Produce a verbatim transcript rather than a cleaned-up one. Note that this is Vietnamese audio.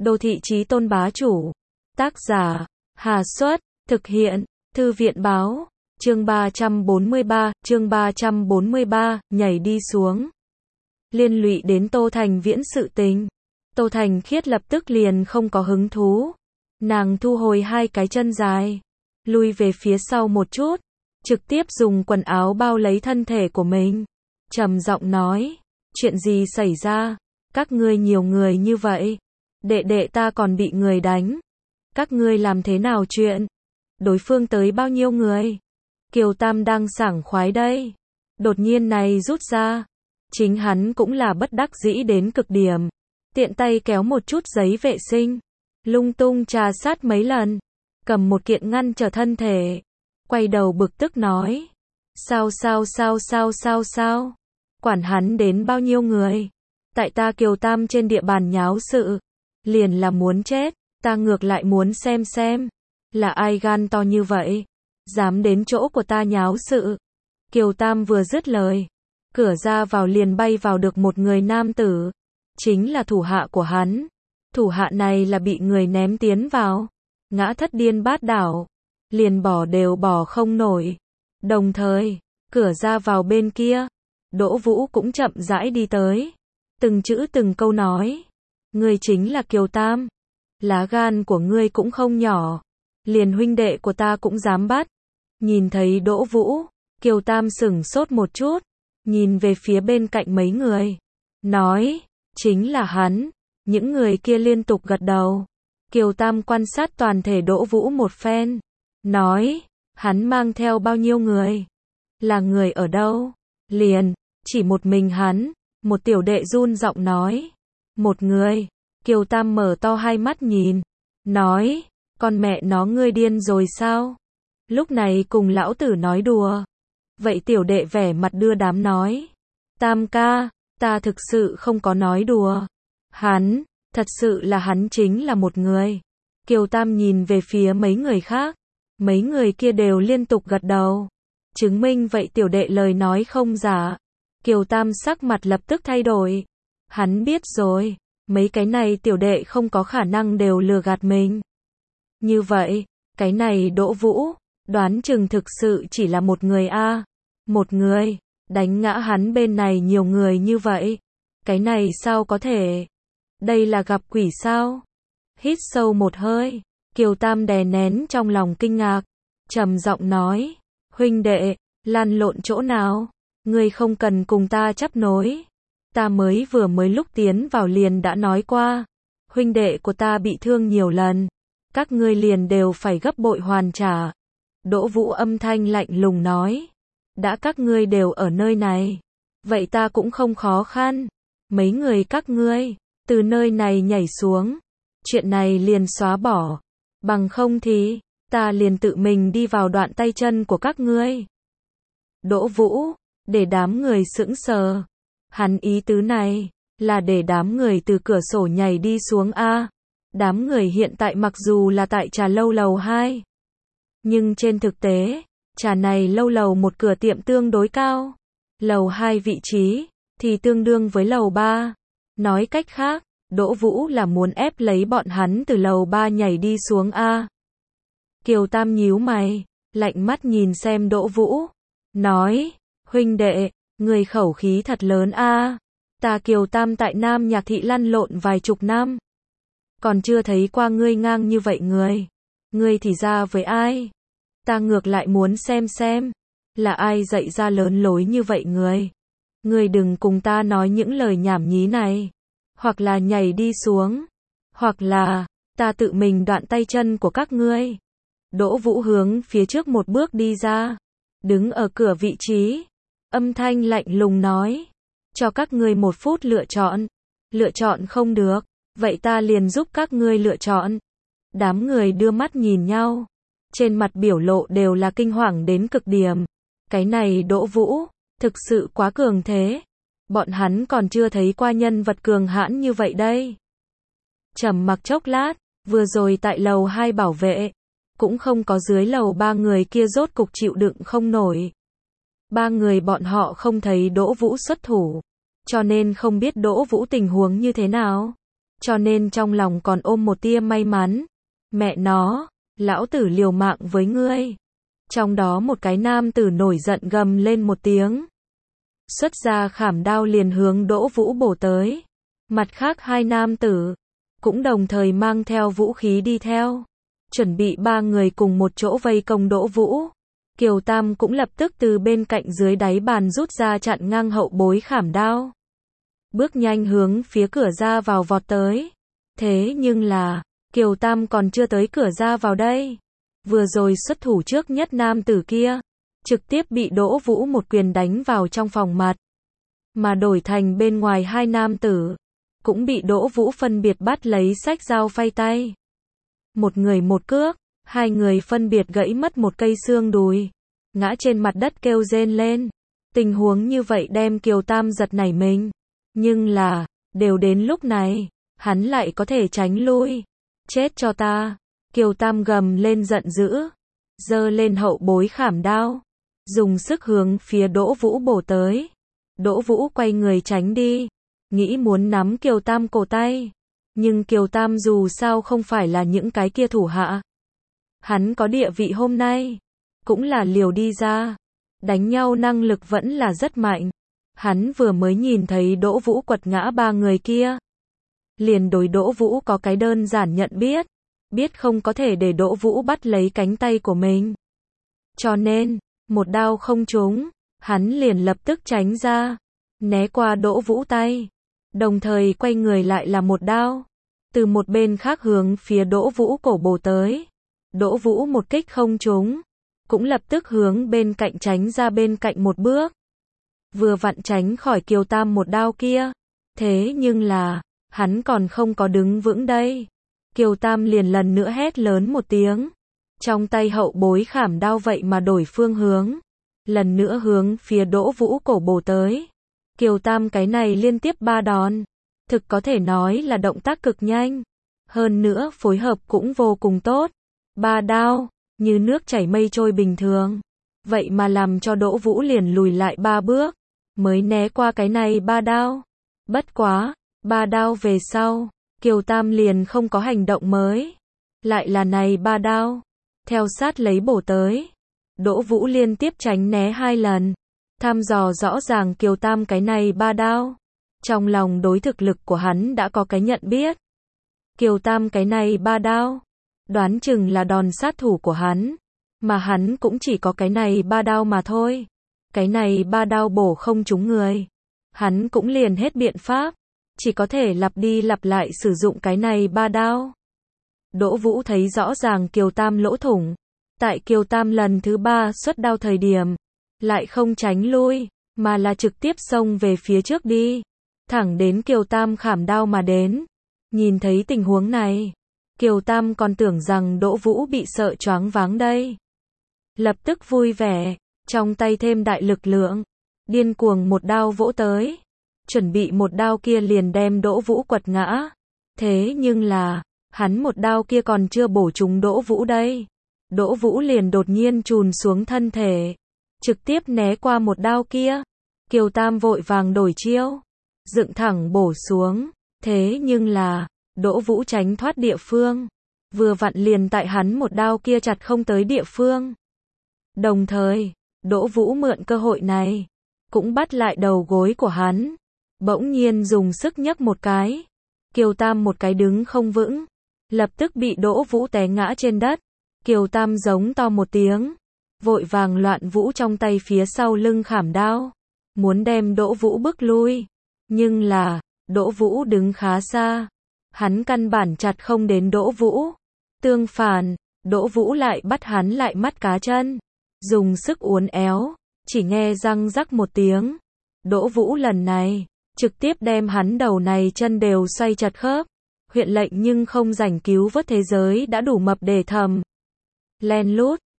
Đô thị chí tôn bá chủ. Tác giả, Hà Xuất, thực hiện, Thư viện báo, chương ba trăm bốn mươi ba, chương ba trăm bốn mươi ba, nhảy đi xuống. Liên lụy đến Tô Thành Viễn sự tình. Tô Thành Khiết lập tức liền không có hứng thú. Nàng thu hồi hai cái chân dài, lui về phía sau một chút, trực tiếp dùng quần áo bao lấy thân thể của mình. Trầm giọng nói, chuyện gì xảy ra? Các ngươi nhiều người như vậy. Đệ đệ ta còn bị người đánh. Các ngươi làm thế nào chuyện? Đối phương tới bao nhiêu người? Kiều Tam đang sảng khoái đây. Đột nhiên này rút ra. Chính hắn cũng là bất đắc dĩ đến cực điểm. Tiện tay kéo một chút giấy vệ sinh. Lung tung trà sát mấy lần. Cầm một kiện ngăn trở thân thể. Quay đầu bực tức nói. Sao sao sao sao sao sao? Quản hắn đến bao nhiêu người? Tại ta Kiều Tam trên địa bàn nháo sự. Liền là muốn chết. Ta ngược lại muốn xem xem. Là ai gan to như vậy? Dám đến chỗ của ta nháo sự. Kiều Tam vừa dứt lời. Cửa ra vào liền bay vào được một người nam tử. Chính là thủ hạ của hắn. Thủ hạ này là bị người ném tiến vào. Ngã thất điên bát đảo. Liền bỏ đều bỏ không nổi. Đồng thời, cửa ra vào bên kia. Đỗ Vũ cũng chậm rãi đi tới. Từng chữ từng câu nói. Ngươi chính là Kiều Tam. Lá gan của ngươi cũng không nhỏ. Liền huynh đệ của ta cũng dám bắt. Nhìn thấy Đỗ Vũ, Kiều Tam sửng sốt một chút. Nhìn về phía bên cạnh mấy người. Nói, chính là hắn. Những người kia liên tục gật đầu. Kiều Tam quan sát toàn thể Đỗ Vũ một phen. Nói, hắn mang theo bao nhiêu người? Là người ở đâu? Liền, chỉ một mình hắn. Một tiểu đệ run giọng nói. Một người. Kiều Tam mở to hai mắt nhìn. Nói, con mẹ nó ngươi điên rồi sao? Lúc này cùng lão tử nói đùa. Vậy tiểu đệ vẻ mặt đưa đám nói. Tam ca, ta thực sự không có nói đùa. Hắn, thật sự là hắn chính là một người. Kiều Tam nhìn về phía mấy người khác. Mấy người kia đều liên tục gật đầu. Chứng minh vậy tiểu đệ lời nói không giả. Kiều Tam sắc mặt lập tức thay đổi. Hắn biết rồi. Mấy cái này tiểu đệ không có khả năng đều lừa gạt mình. Như vậy, cái này Đỗ Vũ, đoán chừng thực sự chỉ là một người a. Một người, đánh ngã hắn bên này nhiều người như vậy. Cái này sao có thể? Đây là gặp quỷ sao? Hít sâu một hơi, Kiều Tam đè nén trong lòng kinh ngạc, trầm giọng nói, huynh đệ, lăn lộn chỗ nào? Ngươi không cần cùng ta chấp nối. Ta mới vừa mới lúc tiến vào liền đã nói qua, huynh đệ của ta bị thương nhiều lần, các ngươi liền đều phải gấp bội hoàn trả. Đỗ Vũ âm thanh lạnh lùng nói, đã các ngươi đều ở nơi này, vậy ta cũng không khó khăn. Mấy người các ngươi, từ nơi này nhảy xuống, chuyện này liền xóa bỏ, bằng không thì, ta liền tự mình đi vào đoạn tay chân của các ngươi. Đỗ Vũ, để đám người sững sờ. Hắn ý tứ này, là để đám người từ cửa sổ nhảy đi xuống a. Đám người hiện tại mặc dù là tại trà lâu lầu hai. Nhưng trên thực tế, trà này lâu lầu một cửa tiệm tương đối cao. Lầu hai vị trí, thì tương đương với lầu ba. Nói cách khác, Đỗ Vũ là muốn ép lấy bọn hắn từ lầu ba nhảy đi xuống a. Kiều Tam nhíu mày, lạnh mắt nhìn xem Đỗ Vũ. Nói, huynh đệ, người khẩu khí thật lớn a. Ta Kiều Tam tại Nam Nhạc Thị lăn lộn vài chục năm. Còn chưa thấy qua ngươi ngang như vậy người. Ngươi thì ra với ai? Ta ngược lại muốn xem xem. Là ai dạy ra lớn lối như vậy người? Ngươi đừng cùng ta nói những lời nhảm nhí này. Hoặc là nhảy đi xuống. Hoặc là, ta tự mình đoạn tay chân của các ngươi. Đỗ Vũ hướng phía trước một bước đi ra. Đứng ở cửa vị trí. Âm thanh lạnh lùng nói. Cho các ngươi một phút lựa chọn. Lựa chọn không được. Vậy ta liền giúp các ngươi lựa chọn. Đám người đưa mắt nhìn nhau. Trên mặt biểu lộ đều là kinh hoàng đến cực điểm. Cái này Đỗ Vũ, thực sự quá cường thế. Bọn hắn còn chưa thấy qua nhân vật cường hãn như vậy đây. Trầm mặc chốc lát, vừa rồi tại lầu hai bảo vệ. Cũng không có dưới lầu ba người kia rốt cục chịu đựng không nổi. Ba người bọn họ không thấy Đỗ Vũ xuất thủ. Cho nên không biết Đỗ Vũ tình huống như thế nào. cho nên trong lòng còn ôm một tia may mắn. Mẹ nó, lão tử liều mạng với ngươi. Trong đó một cái nam tử nổi giận gầm lên một tiếng. Xuất ra khảm đao liền hướng Đỗ Vũ bổ tới. Mặt khác hai nam tử cũng đồng thời mang theo vũ khí đi theo, chuẩn bị ba người cùng một chỗ vây công Đỗ Vũ. Kiều Tam cũng lập tức từ bên cạnh dưới đáy bàn rút ra chặn ngang hậu bối khảm đao. Bước nhanh hướng phía cửa ra vào vọt tới. Thế nhưng là, Kiều Tam còn chưa tới cửa ra vào đây. Vừa rồi xuất thủ trước nhất nam tử kia, trực tiếp bị Đỗ Vũ một quyền đánh vào trong phòng mặt. Mà đổi thành bên ngoài hai nam tử, cũng bị Đỗ Vũ phân biệt bắt lấy xách dao phay tay. Một người một cước, hai người phân biệt gãy mất một cây xương đùi, ngã trên mặt đất kêu rên lên. Tình huống như vậy đem Kiều Tam giật nảy mình. Nhưng là, đều đến lúc này, hắn lại có thể tránh lui. Chết cho ta. Kiều Tam gầm lên giận dữ, giơ lên hậu bối khảm đao, dùng sức hướng phía Đỗ Vũ bổ tới. Đỗ Vũ quay người tránh đi, nghĩ muốn nắm Kiều Tam cổ tay. Nhưng Kiều Tam dù sao không phải là những cái kia thủ hạ. Hắn có địa vị hôm nay, cũng là liều đi ra. Đánh nhau năng lực vẫn là rất mạnh. Hắn vừa mới nhìn thấy Đỗ Vũ quật ngã ba người kia, liền đối Đỗ Vũ có cái đơn giản nhận biết. Biết không có thể để Đỗ Vũ bắt lấy cánh tay của mình. Cho nên, một đao không trúng, hắn liền lập tức tránh ra, né qua Đỗ Vũ tay. Đồng thời quay người lại là một đao, từ một bên khác hướng phía Đỗ Vũ cổ bổ tới. Đỗ Vũ một kích không trúng, cũng lập tức hướng bên cạnh tránh ra bên cạnh một bước. Vừa vặn tránh khỏi Kiều Tam một đao kia. Thế nhưng là, hắn còn không có đứng vững đây. Kiều Tam liền lần nữa hét lớn một tiếng. Trong tay hậu bối khảm đao vậy mà đổi phương hướng. Lần nữa hướng phía Đỗ Vũ cổ bổ tới. Kiều Tam cái này liên tiếp ba đòn. Thực có thể nói là động tác cực nhanh. Hơn nữa phối hợp cũng vô cùng tốt. Ba đao, như nước chảy mây trôi bình thường. Vậy mà làm cho Đỗ Vũ liền lùi lại ba bước. Mới né qua cái này ba đao. Bất quá, ba đao về sau. Kiều Tam liền không có hành động mới. Lại là này ba đao. Theo sát lấy bổ tới. Đỗ Vũ liên tiếp tránh né hai lần. Thăm dò rõ ràng Kiều Tam cái này ba đao. Trong lòng đối thực lực của hắn đã có cái nhận biết. Kiều Tam cái này ba đao. Đoán chừng là đòn sát thủ của hắn. Mà hắn cũng chỉ có cái này ba đao mà thôi. Cái này ba đao bổ không trúng người. Hắn cũng liền hết biện pháp. Chỉ có thể lặp đi lặp lại sử dụng cái này ba đao. Đỗ Vũ thấy rõ ràng Kiều Tam lỗ thủng. Tại Kiều Tam lần thứ ba xuất đao thời điểm, lại không tránh lui, mà là trực tiếp xông về phía trước đi. Thẳng đến Kiều Tam khảm đao mà đến. Nhìn thấy tình huống này, Kiều Tam còn tưởng rằng Đỗ Vũ bị sợ choáng váng đây. Lập tức vui vẻ, trong tay thêm đại lực lượng, điên cuồng một đao vỗ tới. Chuẩn bị một đao kia liền đem Đỗ Vũ quật ngã. Thế nhưng là, hắn một đao kia còn chưa bổ trúng Đỗ Vũ đây. Đỗ Vũ liền đột nhiên chùn xuống thân thể, trực tiếp né qua một đao kia. Kiều Tam vội vàng đổi chiêu, dựng thẳng bổ xuống. Thế nhưng là, Đỗ Vũ tránh thoát địa phương. Vừa vặn liền tại hắn một đao kia chặt không tới địa phương. Đồng thời, Đỗ Vũ mượn cơ hội này, cũng bắt lại đầu gối của hắn. Bỗng nhiên dùng sức nhấc một cái. Kiều Tam một cái đứng không vững. Lập tức bị Đỗ Vũ té ngã trên đất. Kiều Tam giống to một tiếng. Vội vàng loạn vũ trong tay phía sau lưng khảm đao. Muốn đem Đỗ Vũ bức lui. Nhưng là, Đỗ Vũ đứng khá xa. Hắn căn bản chặt không đến Đỗ Vũ. Tương phản, Đỗ Vũ lại bắt hắn lại mắt cá chân. Dùng sức uốn éo. Chỉ nghe răng rắc một tiếng. Đỗ Vũ lần này trực tiếp đem hắn đầu này chân đều xoay chặt khớp. Huyện lệnh nhưng không rảnh cứu vớt thế giới đã đủ mập để thầm. Len lút,